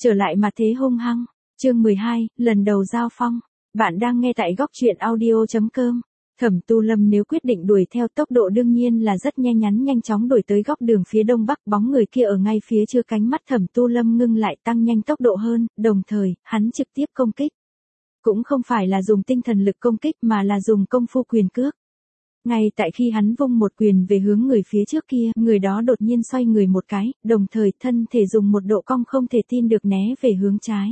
Trở lại mà thế hung hăng. Chương 12, lần đầu giao phong. Bạn đang nghe tại góc truyện audio.com. Thẩm Tu Lâm nếu quyết định đuổi theo tốc độ đương nhiên là rất nhanh chóng đuổi tới góc đường phía đông bắc, bóng người kia ở ngay phía chưa cánh mắt Thẩm Tu Lâm ngưng lại tăng nhanh tốc độ hơn, đồng thời, hắn trực tiếp công kích. Cũng không phải là dùng tinh thần lực công kích mà là dùng công phu quyền cước. Ngay tại khi hắn vung một quyền về hướng người phía trước kia, người đó đột nhiên xoay người một cái, đồng thời thân thể dùng một độ cong không thể tin được né về hướng trái.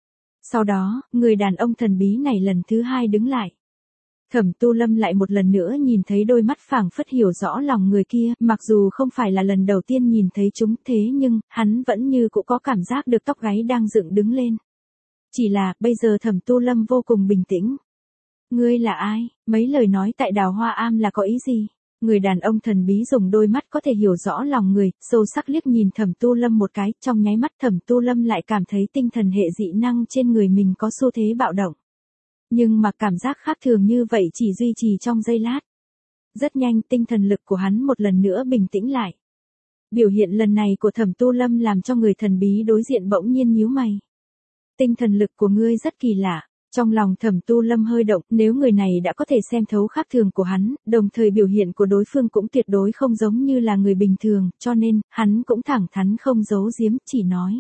Sau đó, người đàn ông thần bí này lần thứ hai đứng lại. Thẩm Tu Lâm lại một lần nữa nhìn thấy đôi mắt phảng phất hiểu rõ lòng người kia, mặc dù không phải là lần đầu tiên nhìn thấy chúng thế nhưng, hắn vẫn như cũng có cảm giác được tóc gáy đang dựng đứng lên. Chỉ là, bây giờ Thẩm Tu Lâm vô cùng bình tĩnh. Ngươi là ai? Mấy lời nói tại Đào Hoa Am là có ý gì? Người đàn ông thần bí dùng đôi mắt có thể hiểu rõ lòng người, sâu sắc liếc nhìn Thẩm Tu Lâm một cái, trong nháy mắt Thẩm Tu Lâm lại cảm thấy tinh thần hệ dị năng trên người mình có xu thế bạo động. Nhưng mà cảm giác khác thường như vậy chỉ duy trì trong giây lát. Rất nhanh tinh thần lực của hắn một lần nữa bình tĩnh lại. Biểu hiện lần này của Thẩm Tu Lâm làm cho người thần bí đối diện bỗng nhiên nhíu mày. Tinh thần lực của ngươi rất kỳ lạ. Trong lòng Thẩm Tu Lâm hơi động, nếu người này đã có thể xem thấu khác thường của hắn, đồng thời biểu hiện của đối phương cũng tuyệt đối không giống như là người bình thường, cho nên, hắn cũng thẳng thắn không giấu giếm, chỉ nói.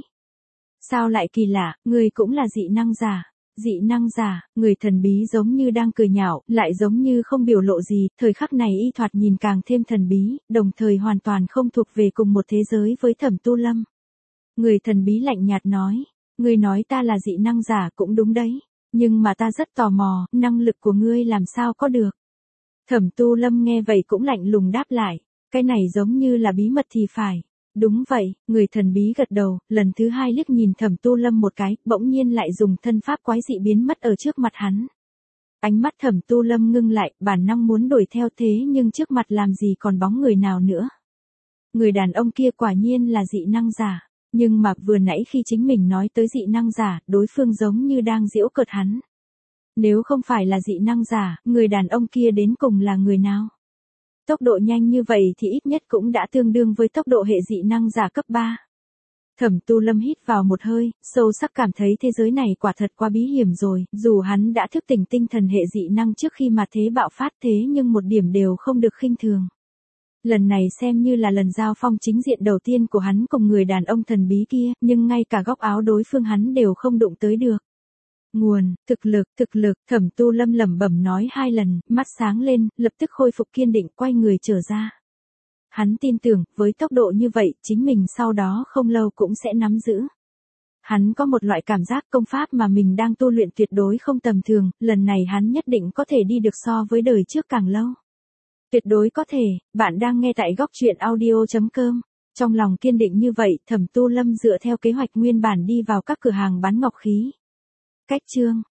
Sao lại kỳ lạ, ngươi cũng là dị năng giả. Dị năng giả, người thần bí giống như đang cười nhạo, lại giống như không biểu lộ gì, thời khắc này y thoạt nhìn càng thêm thần bí, đồng thời hoàn toàn không thuộc về cùng một thế giới với Thẩm Tu Lâm. Người thần bí lạnh nhạt nói, ngươi nói ta là dị năng giả cũng đúng đấy. Nhưng mà ta rất tò mò, năng lực của ngươi làm sao có được. Thẩm Tu Lâm nghe vậy cũng lạnh lùng đáp lại, cái này giống như là bí mật thì phải. Đúng vậy, người thần bí gật đầu, lần thứ hai liếc nhìn Thẩm Tu Lâm một cái, bỗng nhiên lại dùng thân pháp quái dị biến mất ở trước mặt hắn. Ánh mắt Thẩm Tu Lâm ngưng lại, bản năng muốn đuổi theo thế nhưng trước mặt làm gì còn bóng người nào nữa. Người đàn ông kia quả nhiên là dị năng giả. Nhưng mà vừa nãy khi chính mình nói tới dị năng giả, đối phương giống như đang giễu cợt hắn. Nếu không phải là dị năng giả, người đàn ông kia đến cùng là người nào? Tốc độ nhanh như vậy thì ít nhất cũng đã tương đương với tốc độ hệ dị năng giả cấp 3. Thẩm Tu Lâm hít vào một hơi, sâu sắc cảm thấy thế giới này quả thật quá bí hiểm rồi, dù hắn đã thức tỉnh tinh thần hệ dị năng trước khi mà thế bạo phát thế nhưng một điểm đều không được khinh thường. Lần này xem như là lần giao phong chính diện đầu tiên của hắn cùng người đàn ông thần bí kia, nhưng ngay cả góc áo đối phương hắn đều không đụng tới được. Nguồn, thực lực, Thẩm Tu Lâm lẩm bẩm nói 2 lần, mắt sáng lên, lập tức khôi phục kiên định quay người trở ra. Hắn tin tưởng, với tốc độ như vậy, chính mình sau đó không lâu cũng sẽ nắm giữ. Hắn có một loại cảm giác công pháp mà mình đang tu luyện tuyệt đối không tầm thường, lần này hắn nhất định có thể đi được so với đời trước càng lâu. Tuyệt đối có thể, bạn đang nghe tại góc truyện audio.com. Trong lòng kiên định như vậy, Thẩm Tu Lâm dựa theo kế hoạch nguyên bản đi vào các cửa hàng bán ngọc khí. Cách chương